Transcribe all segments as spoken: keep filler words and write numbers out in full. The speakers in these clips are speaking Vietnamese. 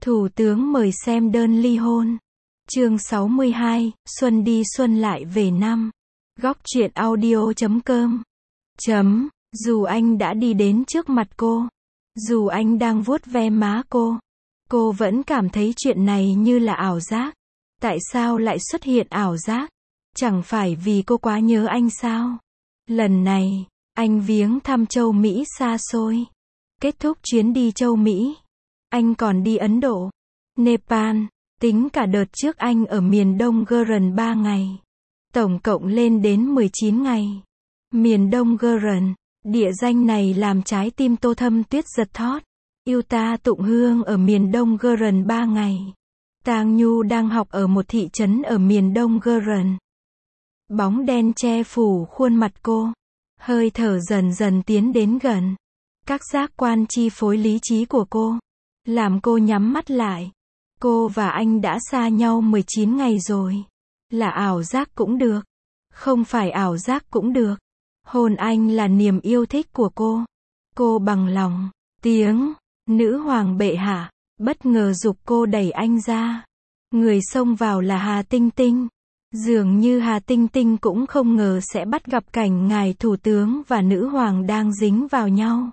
Thủ tướng mời xem đơn ly hôn. Chương sáu mươi hai, Xuân đi xuân lại về năm. Góc truyện audio chấm com. Chấm, dù anh đã đi đến trước mặt cô, dù anh đang vuốt ve má cô, cô vẫn cảm thấy chuyện này như là ảo giác. Tại sao lại xuất hiện ảo giác? Chẳng phải vì cô quá nhớ anh sao? Lần này, anh viếng thăm châu Mỹ xa xôi. Kết thúc chuyến đi châu Mỹ, anh còn đi Ấn Độ, Nepal, tính cả đợt trước anh ở miền Đông gần ba ngày. Tổng cộng lên đến mười chín ngày. Miền Đông gần, địa danh này làm trái tim Tô Thâm Tuyết giật thót. Yêu ta tụng hương ở miền Đông gần ba ngày. Tang Nhu đang học ở một thị trấn ở miền Đông gần. Bóng đen che phủ khuôn mặt cô. Hơi thở dần dần tiến đến gần. Các giác quan chi phối lý trí của cô, làm cô nhắm mắt lại. Cô và anh đã xa nhau mười chín ngày rồi. Là ảo giác cũng được, không phải ảo giác cũng được. Hôn anh là niềm yêu thích của cô. Cô bằng lòng. Tiếng nữ hoàng bệ hạ bất ngờ giục cô đẩy anh ra. Người xông vào là Hà Tinh Tinh. Dường như Hà Tinh Tinh cũng không ngờ sẽ bắt gặp cảnh ngài thủ tướng và nữ hoàng đang dính vào nhau.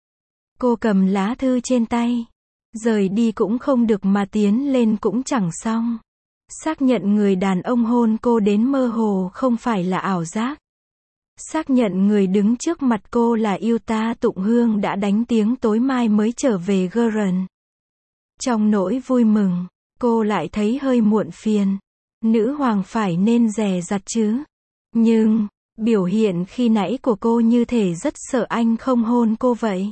Cô cầm lá thư trên tay. Rời đi cũng không được mà tiến lên cũng chẳng xong. Xác nhận người đàn ông hôn cô đến mơ hồ không phải là ảo giác. Xác nhận người đứng trước mặt cô là yêu ta tụng hương đã đánh tiếng tối mai mới trở về gần. Trong nỗi vui mừng, cô lại thấy hơi muộn phiền. Nữ hoàng phải nên dè dặt chứ. Nhưng, biểu hiện khi nãy của cô như thể rất sợ anh không hôn cô vậy.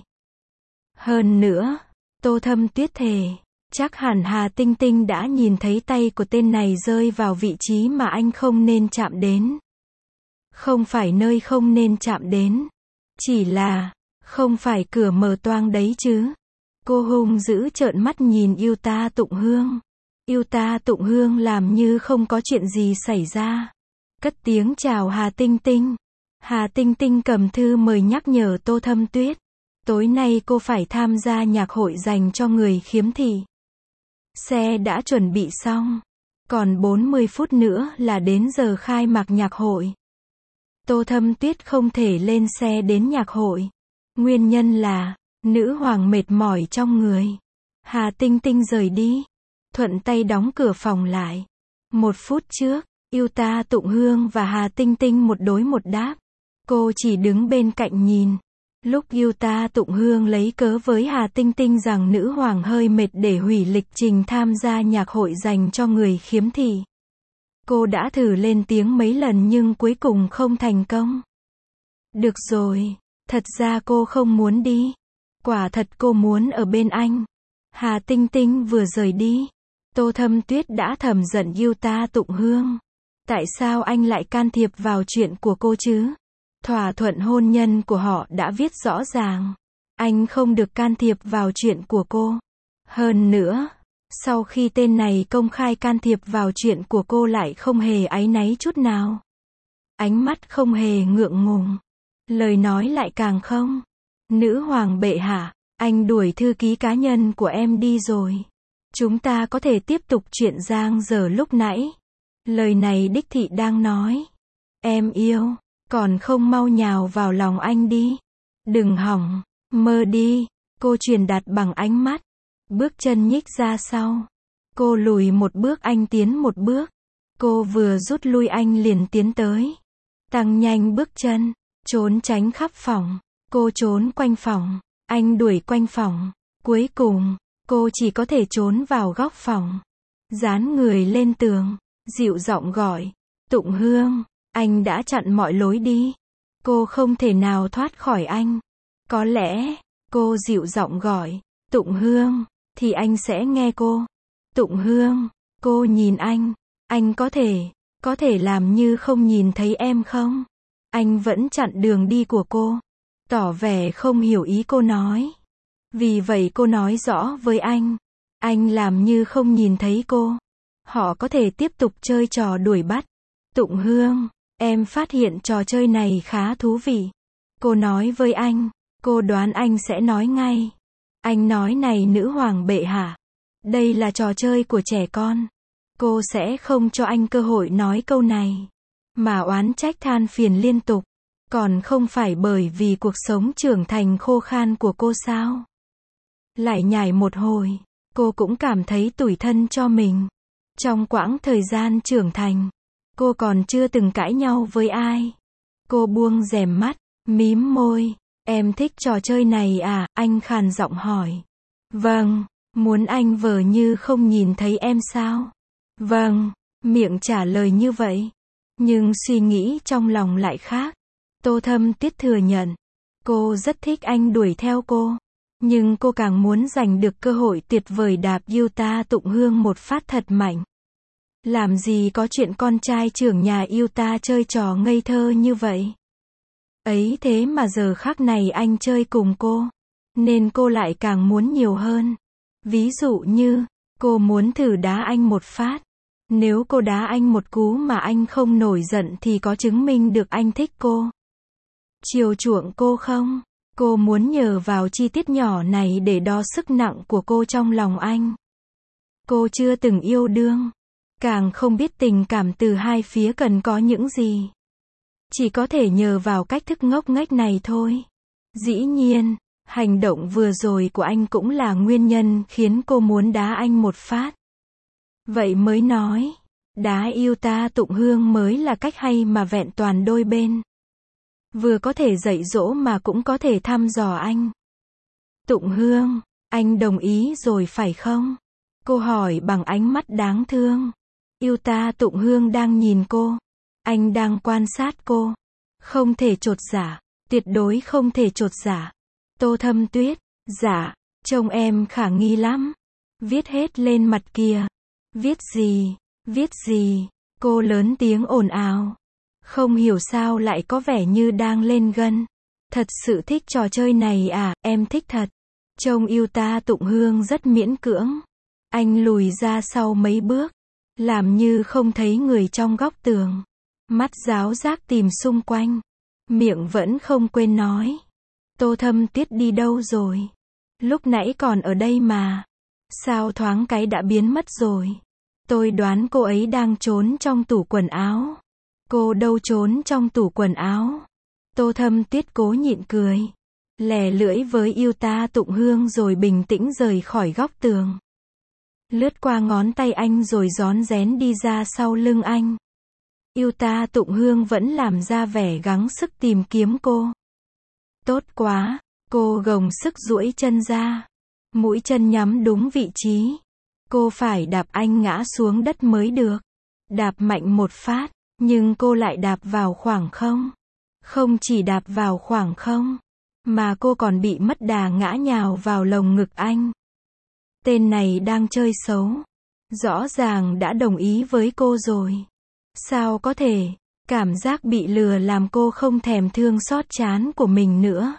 Hơn nữa, Tô Thâm Tuyết thề, chắc hẳn Hà Tinh Tinh đã nhìn thấy tay của tên này rơi vào vị trí mà anh không nên chạm đến. Không phải nơi không nên chạm đến. Chỉ là, không phải cửa mở toang đấy chứ. Cô hung dữ trợn mắt nhìn yêu ta tụng hương. Yêu ta tụng hương làm như không có chuyện gì xảy ra. Cất tiếng chào Hà Tinh Tinh. Hà Tinh Tinh cầm thư mời nhắc nhở Tô Thâm Tuyết. Tối nay cô phải tham gia nhạc hội dành cho người khiếm thị. Xe đã chuẩn bị xong. Còn bốn mươi phút nữa là đến giờ khai mạc nhạc hội. Tô Thâm Tuyết không thể lên xe đến nhạc hội. Nguyên nhân là, nữ hoàng mệt mỏi trong người. Hà Tinh Tinh rời đi. Thuận tay đóng cửa phòng lại. Một phút trước, yêu ta tụng hương và Hà Tinh Tinh một đối một đáp. Cô chỉ đứng bên cạnh nhìn. Lúc yêu ta tụng hương lấy cớ với Hà Tinh Tinh rằng nữ hoàng hơi mệt để hủy lịch trình tham gia nhạc hội dành cho người khiếm thị. Cô đã thử lên tiếng mấy lần nhưng cuối cùng không thành công. Được rồi, thật ra cô không muốn đi. Quả thật cô muốn ở bên anh. Hà Tinh Tinh vừa rời đi. Tô Thâm Tuyết đã thầm giận yêu ta tụng hương. Tại sao anh lại can thiệp vào chuyện của cô chứ? Thỏa thuận hôn nhân của họ đã viết rõ ràng. Anh không được can thiệp vào chuyện của cô. Hơn nữa, sau khi tên này công khai can thiệp vào chuyện của cô lại không hề áy náy chút nào. Ánh mắt không hề ngượng ngùng. Lời nói lại càng không. Nữ hoàng bệ hạ, anh đuổi thư ký cá nhân của em đi rồi. Chúng ta có thể tiếp tục chuyện giang dở lúc nãy. Lời này đích thị đang nói. Em yêu, còn không mau nhào vào lòng anh đi. Đừng hỏng, mơ đi. Cô truyền đạt bằng ánh mắt. Bước chân nhích ra sau. Cô lùi một bước anh tiến một bước. Cô vừa rút lui anh liền tiến tới. Tăng nhanh bước chân, trốn tránh khắp phòng. Cô trốn quanh phòng, anh đuổi quanh phòng. Cuối cùng, cô chỉ có thể trốn vào góc phòng. Dán người lên tường, dịu giọng gọi. Tụng hương, anh đã chặn mọi lối đi. Cô không thể nào thoát khỏi anh. Có lẽ, cô dịu giọng gọi. Tụng hương, thì anh sẽ nghe cô. Tụng hương, cô nhìn anh. Anh có thể, có thể làm như không nhìn thấy em không? Anh vẫn chặn đường đi của cô. Tỏ vẻ không hiểu ý cô nói. Vì vậy cô nói rõ với anh. Anh làm như không nhìn thấy cô. Họ có thể tiếp tục chơi trò đuổi bắt. Tụng hương, em phát hiện trò chơi này khá thú vị. Cô nói với anh. Cô đoán anh sẽ nói ngay. Anh nói này nữ hoàng bệ hạ. Đây là trò chơi của trẻ con. Cô sẽ không cho anh cơ hội nói câu này. Mà oán trách than phiền liên tục. Còn không phải bởi vì cuộc sống trưởng thành khô khan của cô sao? Lại nhảy một hồi, cô cũng cảm thấy tủi thân cho mình. Trong quãng thời gian trưởng thành, cô còn chưa từng cãi nhau với ai. Cô buông rèm mắt, mím môi. Em thích trò chơi này à? Anh khàn giọng hỏi. Vâng, muốn anh vờ như không nhìn thấy em sao? Vâng, miệng trả lời như vậy. Nhưng suy nghĩ trong lòng lại khác. Tô Thâm Tuyết thừa nhận. Cô rất thích anh đuổi theo cô. Nhưng cô càng muốn giành được cơ hội tuyệt vời đạp Yuta Tụng Hương một phát thật mạnh. Làm gì có chuyện con trai trưởng nhà Yuta chơi trò ngây thơ như vậy. Ấy thế mà giờ khắc này anh chơi cùng cô. Nên cô lại càng muốn nhiều hơn. Ví dụ như, cô muốn thử đá anh một phát. Nếu cô đá anh một cú mà anh không nổi giận thì có chứng minh được anh thích cô. Chiều chuộng cô không? Cô muốn nhờ vào chi tiết nhỏ này để đo sức nặng của cô trong lòng anh. Cô chưa từng yêu đương. Càng không biết tình cảm từ hai phía cần có những gì. Chỉ có thể nhờ vào cách thức ngốc nghếch này thôi. Dĩ nhiên, hành động vừa rồi của anh cũng là nguyên nhân khiến cô muốn đá anh một phát. Vậy mới nói, đá Yuta Tụng Hương mới là cách hay mà vẹn toàn đôi bên. Vừa có thể dạy dỗ mà cũng có thể thăm dò anh. Tụng Hương, anh đồng ý rồi phải không? Cô hỏi bằng ánh mắt đáng thương. Yuta Tụng Hương đang nhìn cô. Anh đang quan sát cô. Không thể chột dạ, tuyệt đối không thể chột dạ. Tô Thâm Tuyết, dạ, trông em khả nghi lắm. Viết hết lên mặt kìa. Viết gì, viết gì, cô lớn tiếng ồn ào. Không hiểu sao lại có vẻ như đang lên gân. Thật sự thích trò chơi này à? Em thích thật. Trông Yuta Tụng Hương rất miễn cưỡng. Anh lùi ra sau mấy bước, làm như không thấy người trong góc tường. Mắt giáo giác tìm xung quanh. Miệng vẫn không quên nói. Tô Thâm Tuyết đi đâu rồi? Lúc nãy còn ở đây mà. Sao thoáng cái đã biến mất rồi? Tôi đoán cô ấy đang trốn trong tủ quần áo. Cô đâu trốn trong tủ quần áo. Tô Thâm Tuyết cố nhịn cười. Lè lưỡi với Yuta Tụng Hương rồi bình tĩnh rời khỏi góc tường. Lướt qua ngón tay anh rồi rón rén đi ra sau lưng anh. Yuta Tụng Hương vẫn làm ra vẻ gắng sức tìm kiếm cô. Tốt quá, cô gồng sức duỗi chân ra. Mũi chân nhắm đúng vị trí. Cô phải đạp anh ngã xuống đất mới được. Đạp mạnh một phát, nhưng cô lại đạp vào khoảng không. Không chỉ đạp vào khoảng không, mà cô còn bị mất đà ngã nhào vào lồng ngực anh. Tên này đang chơi xấu. Rõ ràng đã đồng ý với cô rồi. Sao có thể? Cảm giác bị lừa làm cô không thèm thương xót trán của mình nữa.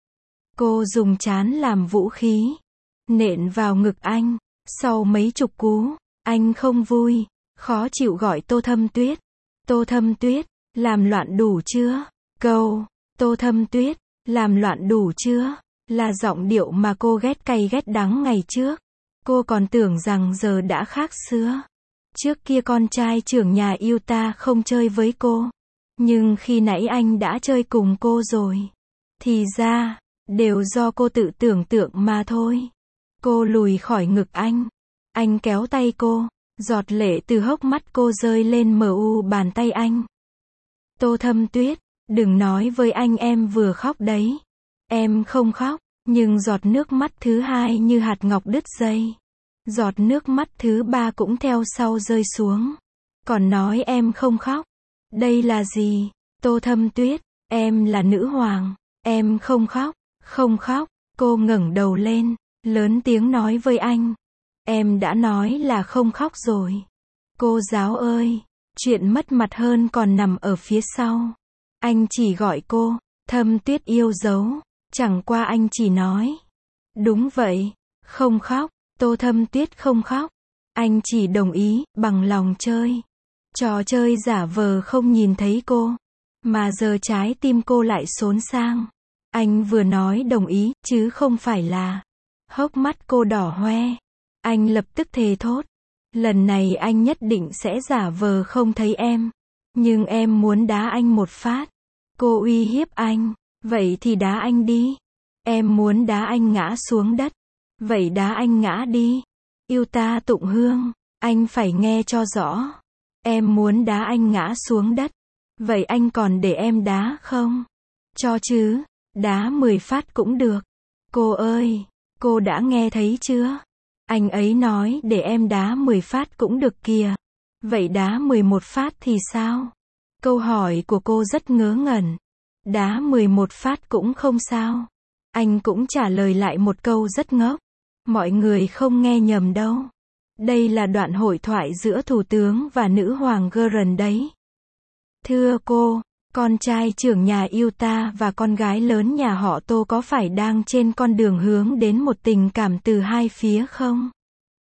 Cô dùng trán làm vũ khí. Nện vào ngực anh. Sau mấy chục cú, anh không vui, khó chịu gọi Tô Thâm Tuyết. Tô Thâm Tuyết, làm loạn đủ chưa? Câu, Tô Thâm Tuyết, làm loạn đủ chưa? Là giọng điệu mà cô ghét cay ghét đắng ngày trước. Cô còn tưởng rằng giờ đã khác xưa. Trước kia con trai trưởng nhà Yuta không chơi với cô. Nhưng khi nãy anh đã chơi cùng cô rồi. Thì ra, đều do cô tự tưởng tượng mà thôi. Cô lùi khỏi ngực anh. Anh kéo tay cô. Giọt lệ từ hốc mắt cô rơi lên mờ u bàn tay anh. Tô Thâm Tuyết, đừng nói với anh em vừa khóc đấy. Em không khóc, nhưng giọt nước mắt thứ hai như hạt ngọc đứt dây. Giọt nước mắt thứ ba cũng theo sau rơi xuống. Còn nói em không khóc. Đây là gì? Tô Thâm Tuyết, em là nữ hoàng. Em không khóc, không khóc. Cô ngẩng đầu lên, lớn tiếng nói với anh. Em đã nói là không khóc rồi. Cô giáo ơi, chuyện mất mặt hơn còn nằm ở phía sau. Anh chỉ gọi cô, Thâm Tuyết yêu dấu. Chẳng qua anh chỉ nói. Đúng vậy, không khóc. Tô Thâm Tuyết không khóc. Anh chỉ đồng ý, bằng lòng chơi. Trò chơi giả vờ không nhìn thấy cô. Mà giờ trái tim cô lại xốn sang. Anh vừa nói đồng ý, chứ không phải là. Hốc mắt cô đỏ hoe. Anh lập tức thề thốt. Lần này anh nhất định sẽ giả vờ không thấy em. Nhưng em muốn đá anh một phát. Cô uy hiếp anh. Vậy thì đá anh đi. Em muốn đá anh ngã xuống đất. Vậy đá anh ngã đi. Yêu ta Tụng Hương. Anh phải nghe cho rõ. Em muốn đá anh ngã xuống đất. Vậy anh còn để em đá không? Cho chứ. Đá mười phát cũng được. Cô ơi, cô đã nghe thấy chưa? Anh ấy nói để em đá mười phát cũng được kìa. Vậy đá mười một phát thì sao? Câu hỏi của cô rất ngớ ngẩn. Đá mười một phát cũng không sao. Anh cũng trả lời lại một câu rất ngốc. Mọi người không nghe nhầm đâu. Đây là đoạn hội thoại giữa thủ tướng và nữ hoàng Geren đấy. Thưa cô, con trai trưởng nhà Utah và con gái lớn nhà họ Tô có phải đang trên con đường hướng đến một tình cảm từ hai phía không?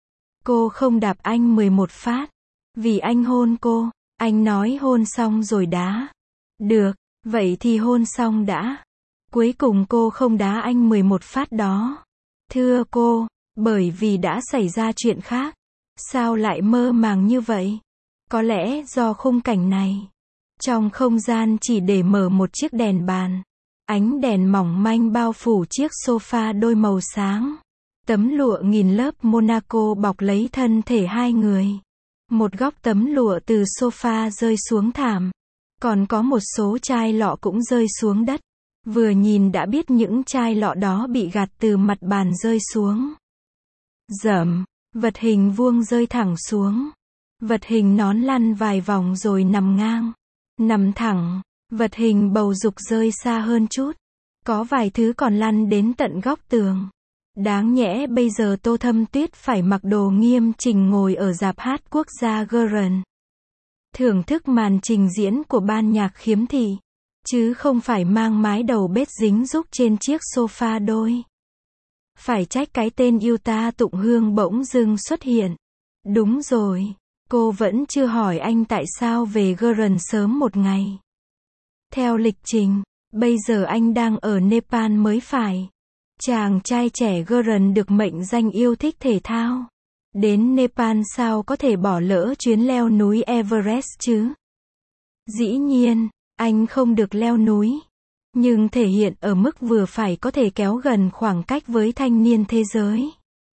Cô không đạp anh mười một phát. Vì anh hôn cô. Anh nói hôn xong rồi đá. Được, vậy thì hôn xong đã. Cuối cùng cô không đá anh mười một phát đó. Thưa cô, bởi vì đã xảy ra chuyện khác. Sao lại mơ màng như vậy? Có lẽ do khung cảnh này. Trong không gian chỉ để mở một chiếc đèn bàn. Ánh đèn mỏng manh bao phủ chiếc sofa đôi màu sáng. Tấm lụa nghìn lớp Monaco bọc lấy thân thể hai người. Một góc tấm lụa từ sofa rơi xuống thảm. Còn có một số chai lọ cũng rơi xuống đất. Vừa nhìn đã biết những chai lọ đó bị gạt từ mặt bàn rơi xuống. Dầm, vật hình vuông rơi thẳng xuống. Vật hình nón lăn vài vòng rồi nằm ngang. Nằm thẳng, vật hình bầu dục rơi xa hơn chút. Có vài thứ còn lăn đến tận góc tường. Đáng nhẽ bây giờ Tô Thâm Tuyết phải mặc đồ nghiêm chỉnh ngồi ở rạp hát quốc gia Geren. Thưởng thức màn trình diễn của ban nhạc khiếm thị. Chứ không phải mang mái đầu bết dính rúc trên chiếc sofa đôi. Phải trách cái tên Utah Tụng Hương bỗng dưng xuất hiện. Đúng rồi. Cô vẫn chưa hỏi anh tại sao về Geren sớm một ngày. Theo lịch trình, bây giờ anh đang ở Nepal mới phải. Chàng trai trẻ Geren được mệnh danh yêu thích thể thao. Đến Nepal sao có thể bỏ lỡ chuyến leo núi Everest chứ? Dĩ nhiên, anh không được leo núi. Nhưng thể hiện ở mức vừa phải có thể kéo gần khoảng cách với thanh niên thế giới.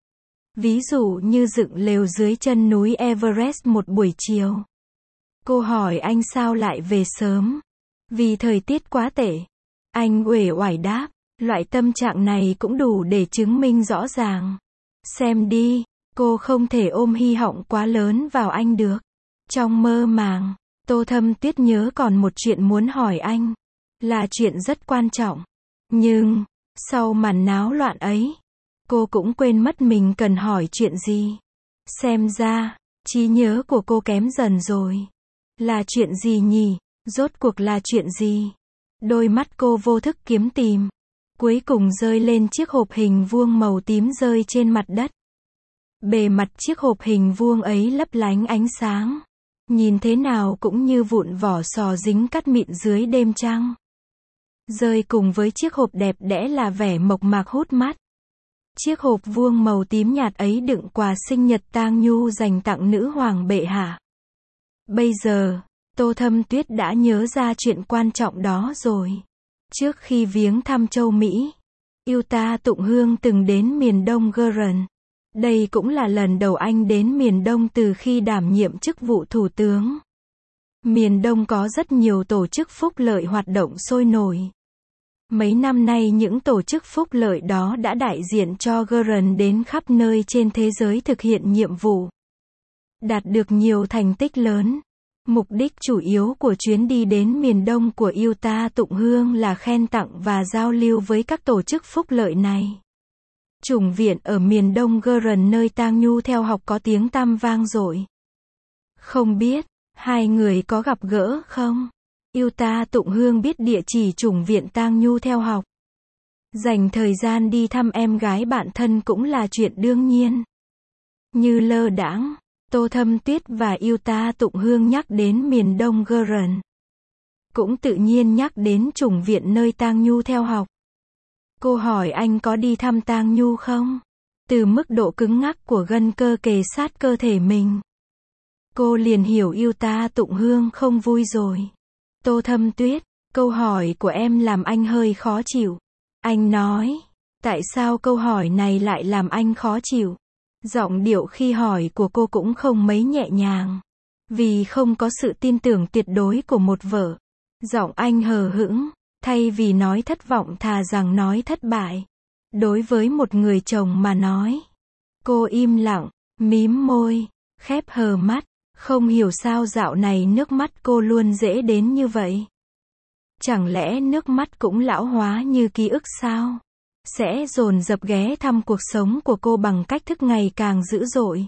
Ví dụ như dựng lều dưới chân núi Everest một buổi chiều. Cô hỏi anh sao lại về sớm. Vì thời tiết quá tệ. Anh uể oải đáp. Loại tâm trạng này cũng đủ để chứng minh rõ ràng. Xem đi, cô không thể ôm hy vọng quá lớn vào anh được. Trong mơ màng, Tô Thâm Tuyết nhớ còn một chuyện muốn hỏi anh. Là chuyện rất quan trọng. Nhưng, sau màn náo loạn ấy, cô cũng quên mất mình cần hỏi chuyện gì. Xem ra, trí nhớ của cô kém dần rồi. Là chuyện gì nhỉ? Rốt cuộc là chuyện gì? Đôi mắt cô vô thức kiếm tìm. Cuối cùng rơi lên chiếc hộp hình vuông màu tím rơi trên mặt đất. Bề mặt chiếc hộp hình vuông ấy lấp lánh ánh sáng. Nhìn thế nào cũng như vụn vỏ sò dính cắt mịn dưới đêm trăng. Rơi cùng với chiếc hộp đẹp đẽ là vẻ mộc mạc hút mắt. Chiếc hộp vuông màu tím nhạt ấy đựng quà sinh nhật tang nhu dành tặng nữ hoàng bệ hạ. Bây giờ, Tô Thâm Tuyết đã nhớ ra chuyện quan trọng đó rồi. Trước khi viếng thăm châu Mỹ, Utah Tụng Hương từng đến miền đông Geren. Đây cũng là lần đầu anh đến miền đông từ khi đảm nhiệm chức vụ thủ tướng. Miền đông có rất nhiều tổ chức phúc lợi hoạt động sôi nổi. Mấy năm nay những tổ chức phúc lợi đó đã đại diện cho Geren đến khắp nơi trên thế giới thực hiện nhiệm vụ. Đạt được nhiều thành tích lớn. Mục đích chủ yếu của chuyến đi đến miền đông của Utah Tụng Hương là khen tặng và giao lưu với các tổ chức phúc lợi này. Chủng viện ở miền đông Geren nơi tang nhu theo học có tiếng tăm vang dội. Không biết, hai người có gặp gỡ không? Utah Tụng Hương biết địa chỉ chủng viện tang nhu theo học. Dành thời gian đi thăm em gái bạn thân cũng là chuyện đương nhiên. Như lơ đãng, Tô Thâm Tuyết và Utah Tụng Hương nhắc đến miền đông Geren. Cũng tự nhiên nhắc đến chủng viện nơi tang nhu theo học. Cô hỏi anh có đi thăm tang nhu không? Từ mức độ cứng ngắc của gân cơ kề sát cơ thể mình, cô liền hiểu Yêu Ta Tụng Hương không vui rồi. Tô Thâm Tuyết, câu hỏi của em làm anh hơi khó chịu. Anh nói, tại sao câu hỏi này lại làm anh khó chịu? Giọng điệu khi hỏi của cô cũng không mấy nhẹ nhàng. Vì không có sự tin tưởng tuyệt đối của một vợ. Giọng anh hờ hững, thay vì nói thất vọng thà rằng nói thất bại. Đối với một người chồng mà nói. Cô im lặng, mím môi, khép hờ mắt, không hiểu sao dạo này nước mắt cô luôn dễ đến như vậy. Chẳng lẽ nước mắt cũng lão hóa như ký ức sao? Sẽ dồn dập ghé thăm cuộc sống của cô bằng cách thức ngày càng dữ dội.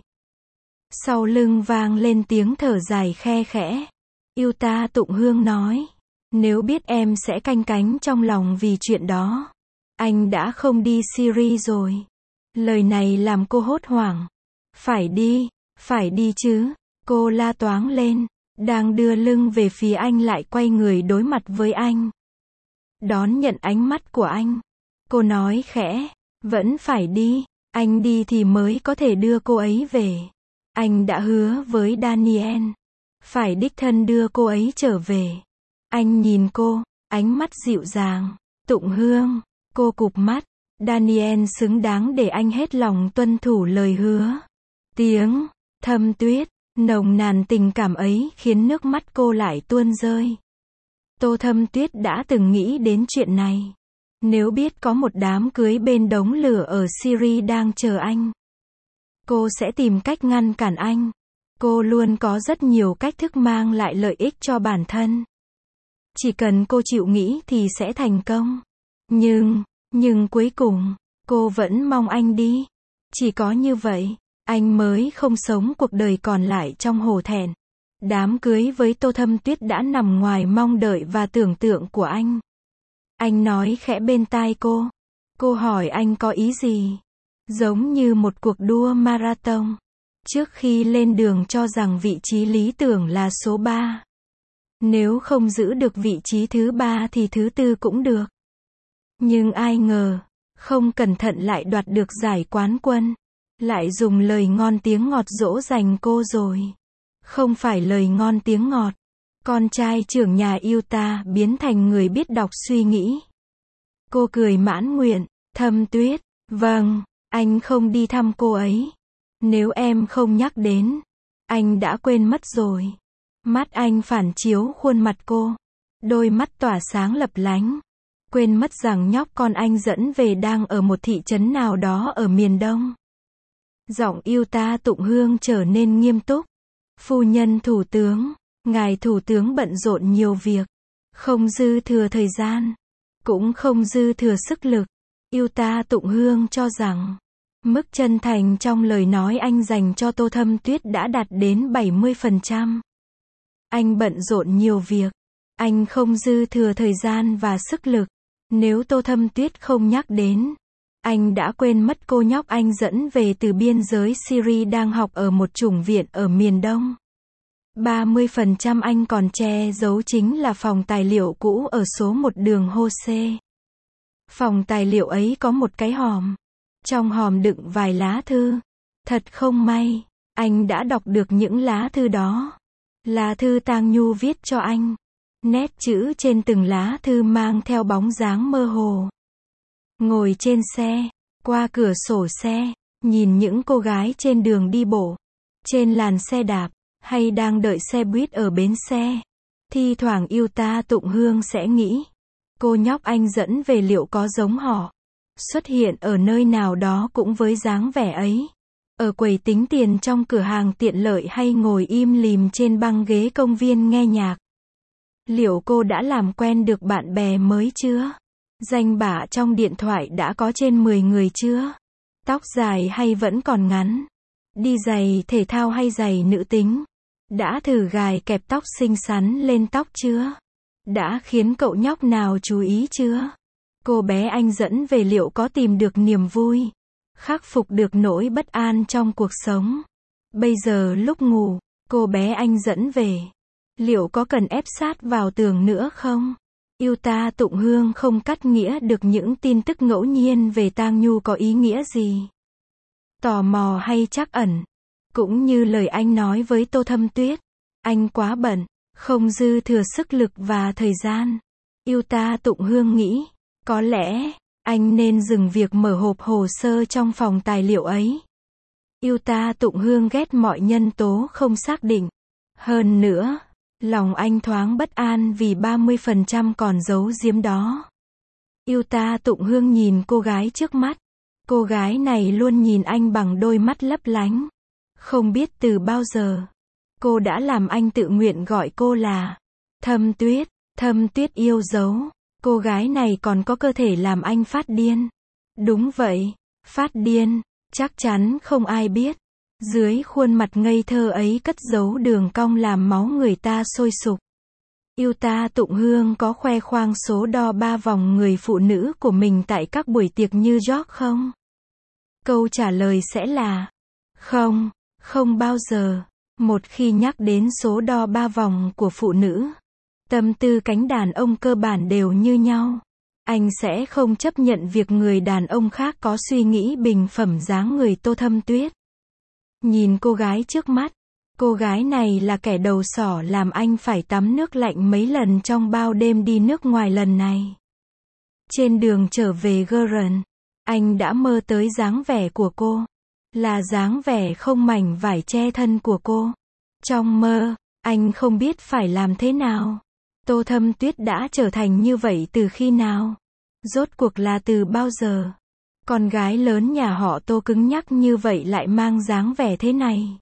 Sau lưng vang lên tiếng thở dài khe khẽ. Yêu Ta Tụng Hương nói, nếu biết em sẽ canh cánh trong lòng vì chuyện đó, anh đã không đi Syria rồi. Lời này làm cô hốt hoảng. Phải đi, phải đi chứ. Cô la toáng lên, đang đưa lưng về phía anh lại quay người đối mặt với anh. Đón nhận ánh mắt của anh. Cô nói khẽ, vẫn phải đi, anh đi thì mới có thể đưa cô ấy về. Anh đã hứa với Daniel, phải đích thân đưa cô ấy trở về. Anh nhìn cô, ánh mắt dịu dàng. Tụng Hương, cô cụp mắt. Daniel xứng đáng để anh hết lòng tuân thủ lời hứa. Tiếng Thâm Tuyết nồng nàn tình cảm ấy khiến nước mắt cô lại tuôn rơi. Tô Thâm Tuyết đã từng nghĩ đến chuyện này. Nếu biết có một đám cưới bên đống lửa ở Syria đang chờ anh, cô sẽ tìm cách ngăn cản anh. Cô luôn có rất nhiều cách thức mang lại lợi ích cho bản thân. Chỉ cần cô chịu nghĩ thì sẽ thành công. Nhưng, nhưng cuối cùng, cô vẫn mong anh đi. Chỉ có như vậy, anh mới không sống cuộc đời còn lại trong hổ thẹn. Đám cưới với Tô Thâm Tuyết đã nằm ngoài mong đợi và tưởng tượng của anh. Anh nói khẽ bên tai cô. Cô hỏi anh có ý gì? Giống như một cuộc đua marathon. Trước khi lên đường cho rằng vị trí lý tưởng là số ba. Nếu không giữ được vị trí thứ ba thì thứ tư cũng được. Nhưng ai ngờ, không cẩn thận lại đoạt được giải quán quân. Lại dùng lời ngon tiếng ngọt dỗ dành cô rồi. Không phải lời ngon tiếng ngọt. Con trai trưởng nhà Yêu Ta biến thành người biết đọc suy nghĩ. Cô cười mãn nguyện. Thâm Tuyết, vâng, anh không đi thăm cô ấy. Nếu em không nhắc đến, anh đã quên mất rồi. Mắt anh phản chiếu khuôn mặt cô. Đôi mắt tỏa sáng lập lánh. Quên mất rằng nhóc con anh dẫn về đang ở một thị trấn nào đó ở miền Đông. Giọng Yêu Ta Tụng Hương trở nên nghiêm túc. Phu nhân thủ tướng, ngài thủ tướng bận rộn nhiều việc. Không dư thừa thời gian. Cũng không dư thừa sức lực. Yêu Ta Tụng Hương cho rằng, mức chân thành trong lời nói anh dành cho Tô Thâm Tuyết đã đạt đến bảy mươi phần trăm. Anh bận rộn nhiều việc. Anh không dư thừa thời gian và sức lực. Nếu Tô Thâm Tuyết không nhắc đến, anh đã quên mất cô nhóc anh dẫn về từ biên giới Syria đang học ở một chủng viện ở miền Đông. ba mươi phần trăm anh còn che giấu chính là phòng tài liệu cũ ở số một đường Hô-xê. Phòng tài liệu ấy có một cái hòm. Trong hòm đựng vài lá thư. Thật không may, anh đã đọc được những lá thư đó. Lá thư Tang Nhu viết cho anh. Nét chữ trên từng lá thư mang theo bóng dáng mơ hồ. Ngồi trên xe, qua cửa sổ xe, nhìn những cô gái trên đường đi bộ, trên làn xe đạp, hay đang đợi xe buýt ở bến xe. Thi thoảng Yêu Ta Tụng Hương sẽ nghĩ, cô nhóc anh dẫn về liệu có giống họ, xuất hiện ở nơi nào đó cũng với dáng vẻ ấy. Ở quầy tính tiền trong cửa hàng tiện lợi hay ngồi im lìm trên băng ghế công viên nghe nhạc. Liệu cô đã làm quen được bạn bè mới chưa? Danh bạ trong điện thoại đã có trên mười người chưa? Tóc dài hay vẫn còn ngắn? Đi giày thể thao hay giày nữ tính? Đã thử gài kẹp tóc xinh xắn lên tóc chưa? Đã khiến cậu nhóc nào chú ý chưa? Cô bé anh dẫn về liệu có tìm được niềm vui? Khắc phục được nỗi bất an trong cuộc sống? Bây giờ lúc ngủ, cô bé anh dẫn về, liệu có cần ép sát vào tường nữa không? Yêu Ta Tụng Hương không cắt nghĩa được những tin tức ngẫu nhiên về Tang Nhu có ý nghĩa gì. tò mò hay trắc ẩn. Cũng như lời anh nói với Tô Thâm Tuyết, anh quá bận, không dư thừa sức lực và thời gian. Yuta Tụng Hương nghĩ, có lẽ, anh nên dừng việc mở hộp hồ sơ trong phòng tài liệu ấy. Yuta Tụng Hương ghét mọi nhân tố không xác định. Hơn nữa, lòng anh thoáng bất an vì ba mươi phần trăm còn giấu giếm đó. Yuta Tụng Hương nhìn cô gái trước mắt. Cô gái này luôn nhìn anh bằng đôi mắt lấp lánh. Không biết từ bao giờ, cô đã làm anh tự nguyện gọi cô là Thâm Tuyết. Thâm Tuyết yêu dấu. Cô gái này còn có cơ thể làm anh phát điên. Đúng vậy, phát điên. Chắc chắn không ai biết. Dưới khuôn mặt ngây thơ ấy cất giấu đường cong làm máu người ta sôi sục. Yuta Tụng Hương có khoe khoang số đo ba vòng người phụ nữ của mình tại các buổi tiệc New York không? Câu trả lời sẽ là không, không bao giờ. Một khi nhắc đến số đo ba vòng của phụ nữ, tâm tư cánh đàn ông cơ bản đều như nhau. Anh sẽ không chấp nhận việc người đàn ông khác có suy nghĩ bình phẩm dáng người Tô Thâm Tuyết. Nhìn cô gái trước mắt, cô gái này là kẻ đầu sỏ làm anh phải tắm nước lạnh mấy lần trong bao đêm đi nước ngoài lần này. Trên đường trở về Guerin, anh đã mơ tới dáng vẻ của cô. Là dáng vẻ không mảnh vải che thân của cô. Trong mơ, anh không biết phải làm thế nào. Tô Thâm Tuyết đã trở thành như vậy từ khi nào? Rốt cuộc là từ bao giờ? Con gái lớn nhà họ Tô cứng nhắc như vậy lại mang dáng vẻ thế này.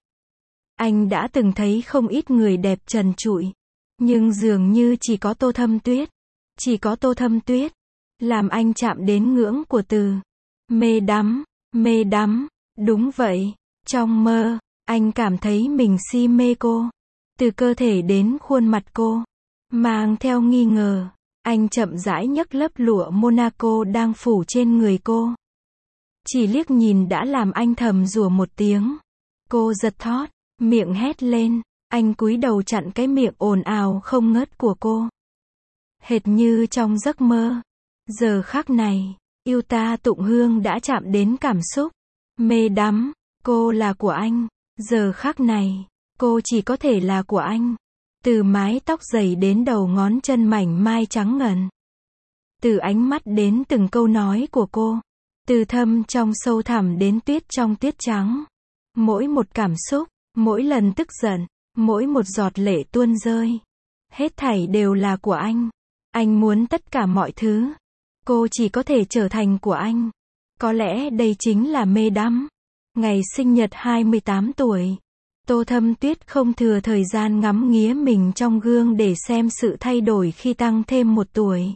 Anh đã từng thấy không ít người đẹp trần trụi. Nhưng dường như chỉ có Tô Thâm Tuyết. Chỉ có Tô Thâm Tuyết. Làm anh chạm đến ngưỡng của từ mê đắm, mê đắm. Đúng vậy. Trong mơ, anh cảm thấy mình si mê cô. Từ cơ thể đến khuôn mặt cô. Mang theo nghi ngờ, anh chậm rãi nhấc lớp lụa Monaco đang phủ trên người cô. Chỉ liếc nhìn đã làm anh thầm rủa một tiếng. Cô giật thót, miệng hét lên, anh cúi đầu chặn cái miệng ồn ào không ngớt của cô. Hệt như trong giấc mơ. Giờ khắc này, Yuta Tụng Hương đã chạm đến cảm xúc. Mê đắm, cô là của anh. Giờ khắc này, cô chỉ có thể là của anh. Từ mái tóc dày đến đầu ngón chân mảnh mai trắng ngần. Từ ánh mắt đến từng câu nói của cô. Từ thâm trong sâu thẳm đến tuyết trong tuyết trắng. Mỗi một cảm xúc, mỗi lần tức giận, mỗi một giọt lệ tuôn rơi. Hết thảy đều là của anh. Anh muốn tất cả mọi thứ. Cô chỉ có thể trở thành của anh. Có lẽ đây chính là mê đắm. Ngày sinh nhật hai mươi tám tuổi. Tô Thâm Tuyết không thừa thời gian ngắm nghía mình trong gương để xem sự thay đổi khi tăng thêm một tuổi.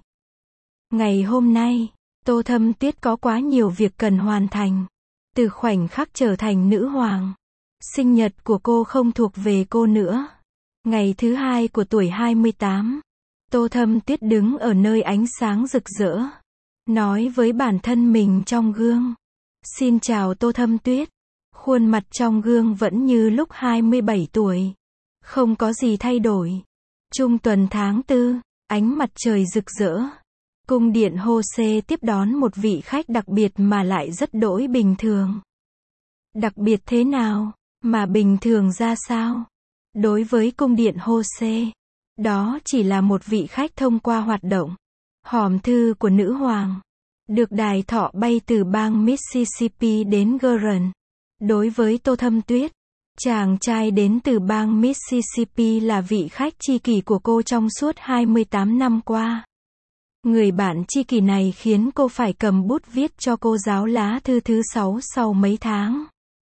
Ngày hôm nay, Tô Thâm Tuyết có quá nhiều việc cần hoàn thành. Từ khoảnh khắc trở thành nữ hoàng, sinh nhật của cô không thuộc về cô nữa. Ngày thứ hai của tuổi hai mươi tám, Tô Thâm Tuyết đứng ở nơi ánh sáng rực rỡ, nói với bản thân mình trong gương. Xin chào Tô Thâm Tuyết. Khuôn mặt trong gương vẫn như lúc hai mươi bảy tuổi. Không có gì thay đổi. Trung tuần tháng tư, ánh mặt trời rực rỡ. Cung điện Jose tiếp đón một vị khách đặc biệt mà lại rất đỗi bình thường. Đặc biệt thế nào? Mà bình thường ra sao? Đối với cung điện Jose, đó chỉ là một vị khách thông qua hoạt động hòm thư của nữ hoàng. Được đài thọ bay từ bang Mississippi đến Guerin. Đối với Tô Thâm Tuyết, chàng trai đến từ bang Mississippi là vị khách tri kỷ của cô trong suốt hai mươi tám năm qua. Người bạn tri kỷ này khiến cô phải cầm bút viết cho cô giáo lá thư thứ sáu sau mấy tháng.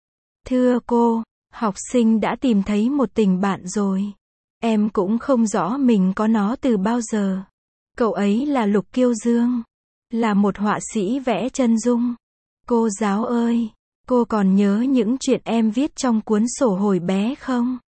Thưa cô, học sinh đã tìm thấy một tình bạn rồi. Em cũng không rõ mình có nó từ bao giờ. Cậu ấy là Lục Kiêu Dương. Là một họa sĩ vẽ chân dung. Cô giáo ơi! Cô còn nhớ những chuyện em viết trong cuốn sổ hồi bé không?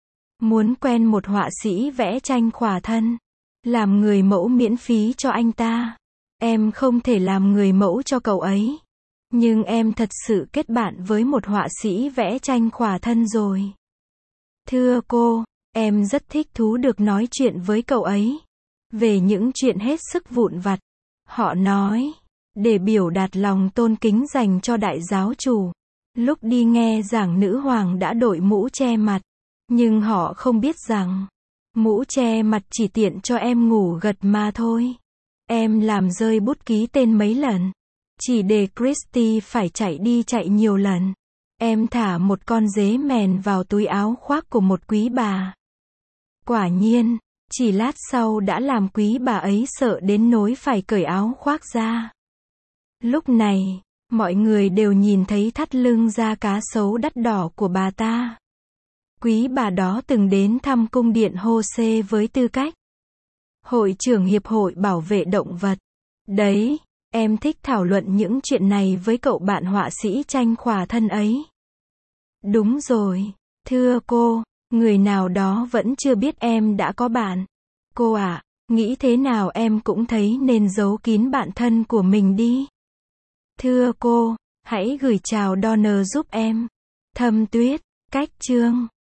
Muốn quen một họa sĩ vẽ tranh khỏa thân. Làm người mẫu miễn phí cho anh ta. Em không thể làm người mẫu cho cậu ấy. Nhưng em thật sự kết bạn với một họa sĩ vẽ tranh khỏa thân rồi. Thưa cô, em rất thích thú được nói chuyện với cậu ấy. Về những chuyện hết sức vụn vặt. Họ nói, để biểu đạt lòng tôn kính dành cho đại giáo chủ, Lúc đi nghe giảng nữ hoàng đã đội mũ che mặt. Nhưng họ không biết rằng, mũ che mặt chỉ tiện cho em ngủ gật mà thôi. Em làm rơi bút ký tên mấy lần. Chỉ để Christy phải chạy đi chạy nhiều lần. Em thả một con dế mèn vào túi áo khoác của một quý bà. Quả nhiên, chỉ lát sau đã làm quý bà ấy sợ đến nỗi phải cởi áo khoác ra. Lúc này, mọi người đều nhìn thấy thắt lưng da cá sấu đắt đỏ của bà ta. Quý bà đó từng đến thăm cung điện Hô-xê với tư cách hội trưởng Hiệp hội Bảo vệ Động vật. Đấy, em thích thảo luận những chuyện này với cậu bạn họa sĩ tranh khỏa thân ấy. Đúng rồi, thưa cô, người nào đó vẫn chưa biết em đã có bạn. Cô ạ, nghĩ thế nào em cũng thấy nên giấu kín bạn thân của mình đi. Thưa cô, hãy gửi chào Donner giúp em. Thâm Tuyết, Cách Chương.